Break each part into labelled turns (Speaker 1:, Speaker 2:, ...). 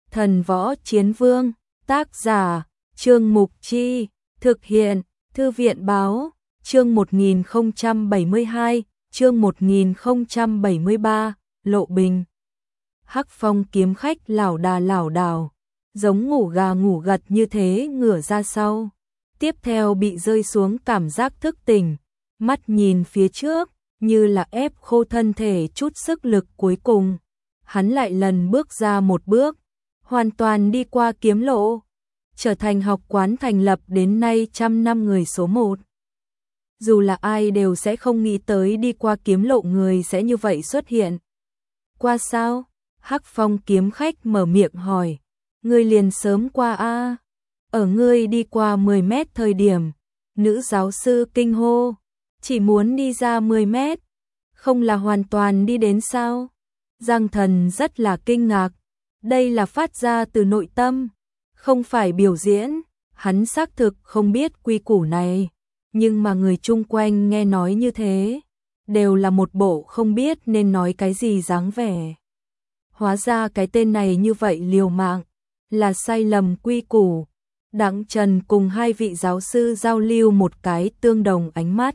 Speaker 1: Thần Võ Chiến Vương, tác giả, Trương Mục Chi, thực hiện, Thư viện Báo, chương 1072, chương 1073, Lộ Bình. Hắc Phong kiếm khách lảo đảo, giống ngủ gà ngủ gật như thế ngửa ra sau. Tiếp theo bị rơi xuống cảm giác thức tỉnh, mắt nhìn phía trước, như là ép khô thân thể chút sức lực cuối cùng. Hắn lại lần bước ra một bước, hoàn toàn đi qua kiếm lộ, trở thành học quán thành lập đến nay 100 năm người số 1. Dù là ai đều sẽ không nghĩ tới đi qua kiếm lộ người sẽ như vậy xuất hiện. Qua sao? Hắc Phong kiếm khách mở miệng hỏi. Ngươi liền sớm qua a? Ở ngươi đi qua 10 mét thời điểm, nữ giáo sư kinh hô. Chỉ muốn đi ra 10 mét, không là hoàn toàn đi đến sao? Giang Thần rất là kinh ngạc. Đây là phát ra từ nội tâm, không phải biểu diễn. Hắn xác thực không biết quy củ này, nhưng mà người chung quanh nghe nói như thế, đều là một bộ không biết nên nói cái gì dáng vẻ. Hóa ra cái tên này như vậy liều mạng, là sai lầm quy củ. Đặng Trần cùng hai vị giáo sư giao lưu một cái tương đồng ánh mắt.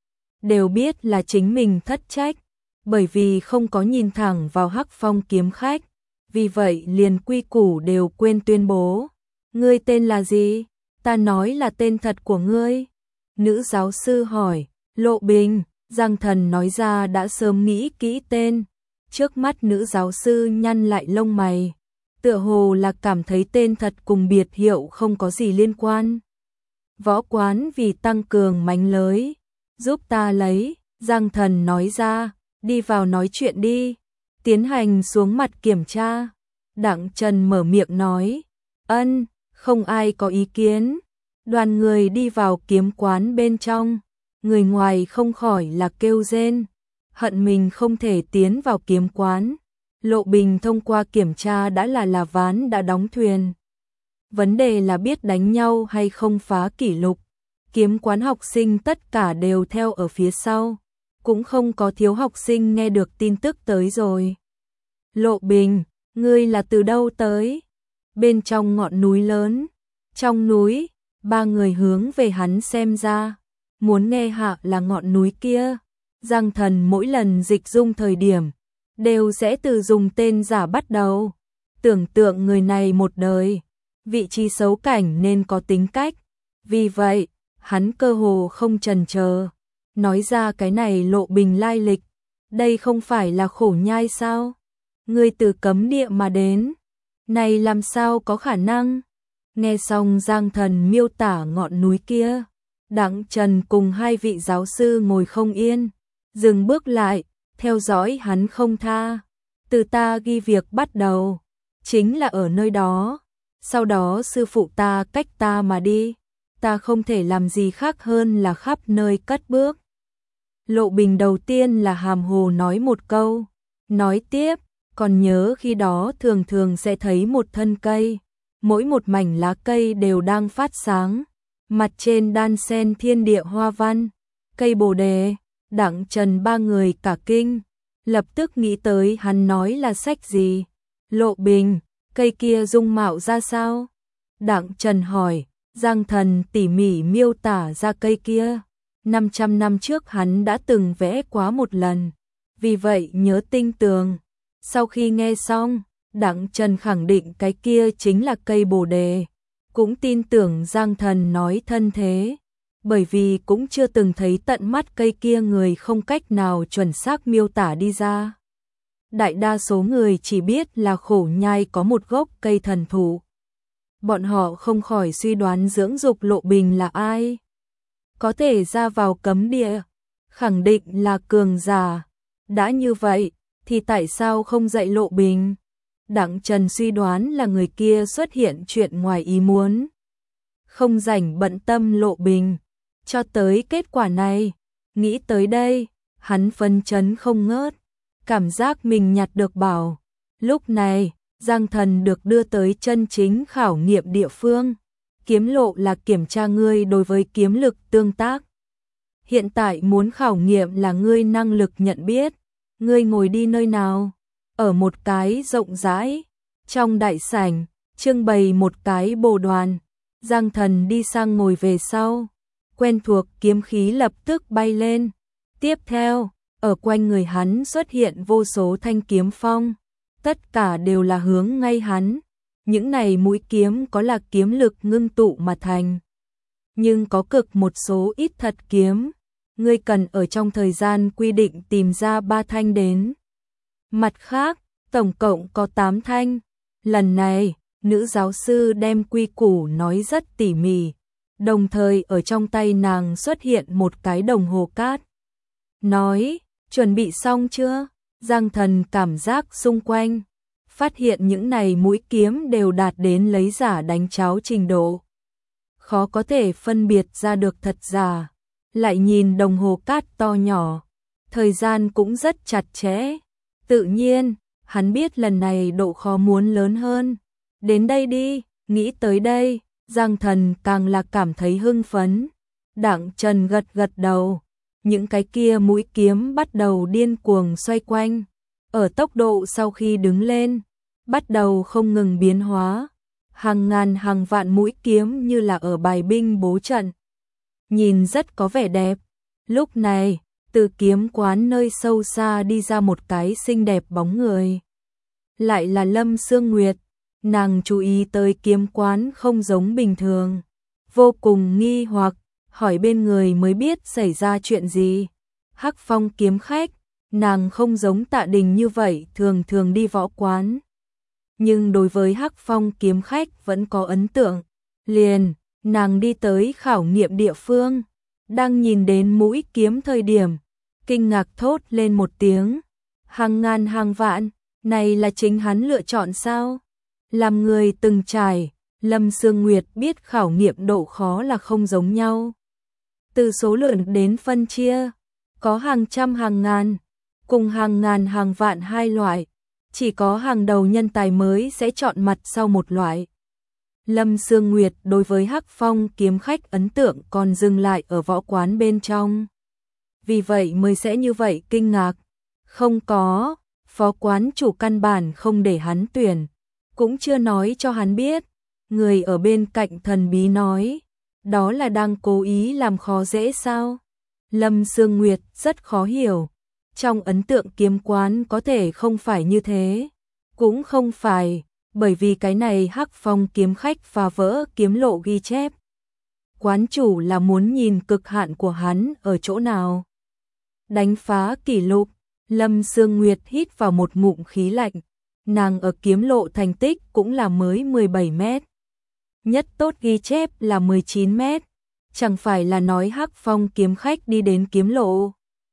Speaker 1: Đều biết là chính mình thất trách, bởi vì không có nhìn thẳng vào Hắc Phong kiếm khách, vì vậy liền quy củ đều quên tuyên bố. Ngươi tên là gì? Ta nói là tên thật của ngươi. Nữ giáo sư hỏi. Lộ Bình. Giang Thần nói ra đã sớm nghĩ kỹ tên. Trước mắt nữ giáo sư nhăn lại lông mày, tựa hồ là cảm thấy tên thật cùng biệt hiệu không có gì liên quan. Võ quán vì tăng cường mánh lới, giúp ta lấy. Giang Thần nói ra. Đi vào nói chuyện đi. Tiến hành xuống mặt kiểm tra. Đặng Trần mở miệng nói. Ân, không ai có ý kiến. Đoàn người đi vào kiếm quán bên trong. Người ngoài không khỏi là kêu rên, hận mình không thể tiến vào kiếm quán. Lộ Bình thông qua kiểm tra đã là ván đã đóng thuyền. Vấn đề là biết đánh nhau hay không phá kỷ lục. Kiếm quán học sinh tất cả đều theo ở phía sau. Cũng không có thiếu học sinh nghe được tin tức tới rồi. Lộ Bình, ngươi là từ đâu tới? Bên trong ngọn núi lớn. Trong núi, ba người hướng về hắn xem ra. Muốn nghe hạ là ngọn núi kia. Giang Thần mỗi lần dịch dung thời điểm, đều sẽ từ dùng tên giả bắt đầu. Tưởng tượng người này một đời, vị trí xấu cảnh nên có tính cách. Vì vậy, hắn cơ hồ không chần chờ, nói ra cái này Lộ Bình lai lịch. Đây không phải là Khổ Nhai sao? Ngươi từ cấm địa mà đến. Này làm sao có khả năng? Nghe xong Giang Thần miêu tả ngọn núi kia, Đặng Trần cùng hai vị giáo sư ngồi không yên, dừng bước lại, theo dõi hắn không tha. Từ ta ghi việc bắt đầu, chính là ở nơi đó. Sau đó sư phụ ta cách ta mà đi, ta không thể làm gì khác hơn là khắp nơi cất bước. Lộ Bình đầu tiên là hàm hồ nói một câu, nói tiếp, còn nhớ khi đó thường thường sẽ thấy một thân cây, mỗi một mảnh lá cây đều đang phát sáng, mặt trên đan xen thiên địa hoa văn, cây bồ đề. Đặng Trần ba người cả kinh, lập tức nghĩ tới hắn nói là sách gì. Lộ Bình, cây kia dung mạo ra sao? Đặng Trần hỏi. Giang Thần tỉ mỉ miêu tả ra cây kia. 500 năm trước hắn đã từng vẽ quá một lần, vì vậy nhớ tinh tường. Sau khi nghe xong, Đặng Trần khẳng định cái kia chính là cây bồ đề, cũng tin tưởng Giang Thần nói thân thế, bởi vì cũng chưa từng thấy tận mắt cây kia người không cách nào chuẩn xác miêu tả đi ra. Đại đa số người chỉ biết là Khổ Nhai có một gốc cây thần thụ. Bọn họ không khỏi suy đoán dưỡng dục Lộ Bình là ai. Có thể ra vào cấm địa, khẳng định là cường giả. Đã như vậy, thì tại sao không dạy Lộ Bình? Đặng Trần suy đoán là người kia xuất hiện chuyện ngoài ý muốn, không rảnh bận tâm Lộ Bình. Cho tới kết quả này, nghĩ tới đây, hắn phấn chấn không ngớt, cảm giác mình nhặt được bảo. Lúc này, Giang Thần được đưa tới chân chính khảo nghiệm địa phương. Kiếm lộ là kiểm tra ngươi đối với kiếm lực tương tác. Hiện tại muốn khảo nghiệm là ngươi năng lực nhận biết. Ngươi ngồi đi nơi nào? Ở một cái rộng rãi, Trong đại sảnh, trưng bày một cái bồ đoàn, Giang Thần đi sang ngồi về sau, quen thuộc kiếm khí lập tức bay lên. Tiếp theo, ở quanh người hắn xuất hiện vô số thanh kiếm phong, tất cả đều là hướng ngay hắn. Những này mũi kiếm có là kiếm lực ngưng tụ mà thành, nhưng có cực một số ít thật kiếm, ngươi cần ở trong thời gian quy định tìm ra 3 thanh đến. Mặt khác, tổng cộng có 8 thanh. Lần này, nữ giáo sư đem quy củ nói rất tỉ mỉ, đồng thời ở trong tay nàng xuất hiện một cái đồng hồ cát. Nói, chuẩn bị xong chưa? Giang Thần cảm giác xung quanh, phát hiện những này mũi kiếm đều đạt đến lấy giả đánh cháo trình độ. Khó có thể phân biệt ra được thật giả, lại nhìn đồng hồ cát to nhỏ, thời gian cũng rất chặt chẽ. Tự nhiên, hắn biết lần này độ khó muốn lớn hơn. Đến đây đi, nghĩ tới đây, Giang Thần càng là cảm thấy hưng phấn. Đặng Trần gật gật đầu, những cái kia mũi kiếm bắt đầu điên cuồng xoay quanh, ở tốc độ sau khi đứng lên, bắt đầu không ngừng biến hóa. Hàng ngàn hàng vạn mũi kiếm như là ở bài binh bố trận, nhìn rất có vẻ đẹp. Lúc này, từ kiếm quán nơi sâu xa đi ra một cái xinh đẹp bóng người. Lại là Lâm Sương Nguyệt, nàng chú ý tới kiếm quán không giống bình thường, vô cùng nghi hoặc, hỏi bên người mới biết xảy ra chuyện gì. Hắc Phong kiếm khách, nàng không giống Tạ Đình như vậy thường thường đi võ quán, nhưng đối với Hắc Phong kiếm khách vẫn có ấn tượng. Liền, nàng đi tới khảo nghiệm địa phương, đang nhìn đến mũi kiếm thời điểm, kinh ngạc thốt lên một tiếng. Hàng ngàn hàng vạn, này là chính hắn lựa chọn sao? Làm người từng trải, Lâm Sương Nguyệt biết khảo nghiệm độ khó là không giống nhau. Từ số lượng đến phân chia, có hàng trăm hàng ngàn, cùng hàng ngàn hàng vạn hai loại, chỉ có hàng đầu nhân tài mới sẽ chọn mặt sau một loại. Lâm Sương Nguyệt đối với Hắc Phong kiếm khách ấn tượng còn dừng lại ở võ quán bên trong. Vì vậy mới sẽ như vậy kinh ngạc. Không có, phó quán chủ căn bản không để hắn tuyển, cũng chưa nói cho hắn biết. Người ở bên cạnh thần bí nói, đó là đang cố ý làm khó dễ sao? Lâm Sương Nguyệt rất khó hiểu. Trong ấn tượng kiếm quán có thể không phải như thế. Cũng không phải, bởi vì cái này Hắc Phong kiếm khách phá vỡ kiếm lộ ghi chép. Quán chủ là muốn nhìn cực hạn của hắn ở chỗ nào. Đánh phá kỷ lục, Lâm Sương Nguyệt hít vào một ngụm khí lạnh. Nàng ở kiếm lộ thành tích cũng là mới 17 mét. Nhất tốt ghi chép là 19 mét. Chẳng phải là nói Hắc Phong kiếm khách đi đến kiếm lộ.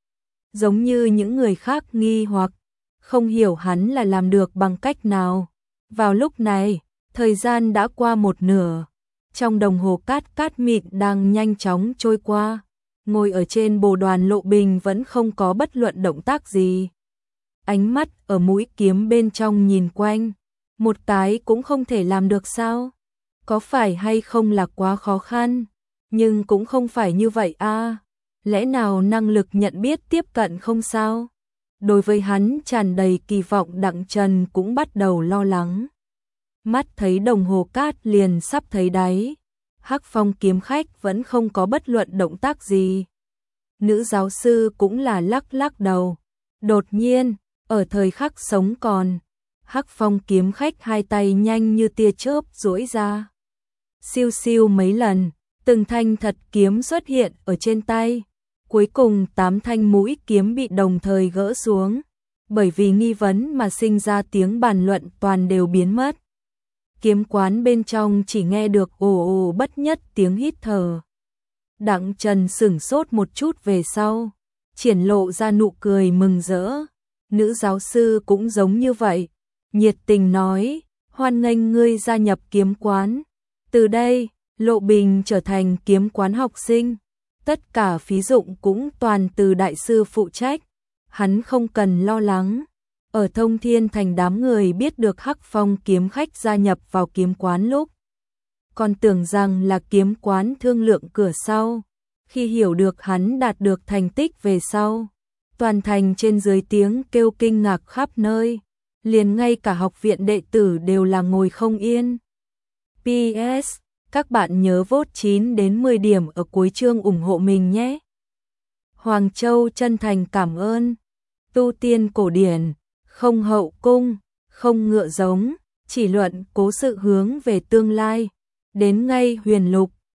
Speaker 1: Giống như những người khác nghi hoặc, không hiểu hắn là làm được bằng cách nào. Vào lúc này, thời gian đã qua một nửa. Trong đồng hồ cát mịn đang nhanh chóng trôi qua. Ngồi ở trên bồ đoàn Lộ Bình vẫn không có bất luận động tác gì. Ánh mắt ở mũi kiếm bên trong nhìn quanh. Một cái cũng không thể làm được sao? Có phải hay không là quá khó khăn? Nhưng cũng không phải như vậy a. Lẽ nào năng lực nhận biết tiếp cận không sao? Đối với hắn tràn đầy kỳ vọng Đặng Trần cũng bắt đầu lo lắng. Mắt thấy đồng hồ cát liền sắp thấy đáy. Hắc Phong kiếm khách vẫn không có bất luận động tác gì. Nữ giáo sư cũng là lắc lắc đầu. Đột nhiên, ở thời khắc sống còn, Hắc Phong kiếm khách hai tay nhanh như tia chớp duỗi ra. Siêu siêu mấy lần, từng thanh thật kiếm xuất hiện ở trên tay. Cuối cùng 8 thanh mũi kiếm bị đồng thời gỡ xuống, bởi vì nghi vấn mà sinh ra tiếng bàn luận toàn đều biến mất. Kiếm quán bên trong chỉ nghe được ồ ồ bất nhất tiếng hít thở. Đặng Trần sửng sốt một chút về sau, triển lộ ra nụ cười mừng rỡ. Nữ giáo sư cũng giống như vậy, nhiệt tình nói, hoan nghênh ngươi gia nhập kiếm quán. Từ đây, Lộ Bình trở thành kiếm quán học sinh. Tất cả phí dụng cũng toàn từ đại sư phụ trách, hắn không cần lo lắng. Ở Thông Thiên Thành đám người biết được Hắc Phong kiếm khách gia nhập vào kiếm quán lúc, còn tưởng rằng là kiếm quán thương lượng cửa sau. Khi hiểu được hắn đạt được thành tích về sau, toàn thành trên dưới tiếng kêu kinh ngạc khắp nơi. liền ngay cả học viện đệ tử đều là ngồi không yên. PS, các bạn nhớ vote 9 đến 10 điểm ở cuối chương ủng hộ mình nhé. Hoàng Châu chân thành cảm ơn. Tu tiên cổ điển, không hậu cung, không ngựa giống, chỉ luận cố sự hướng về tương lai. Đến ngay huyền lục,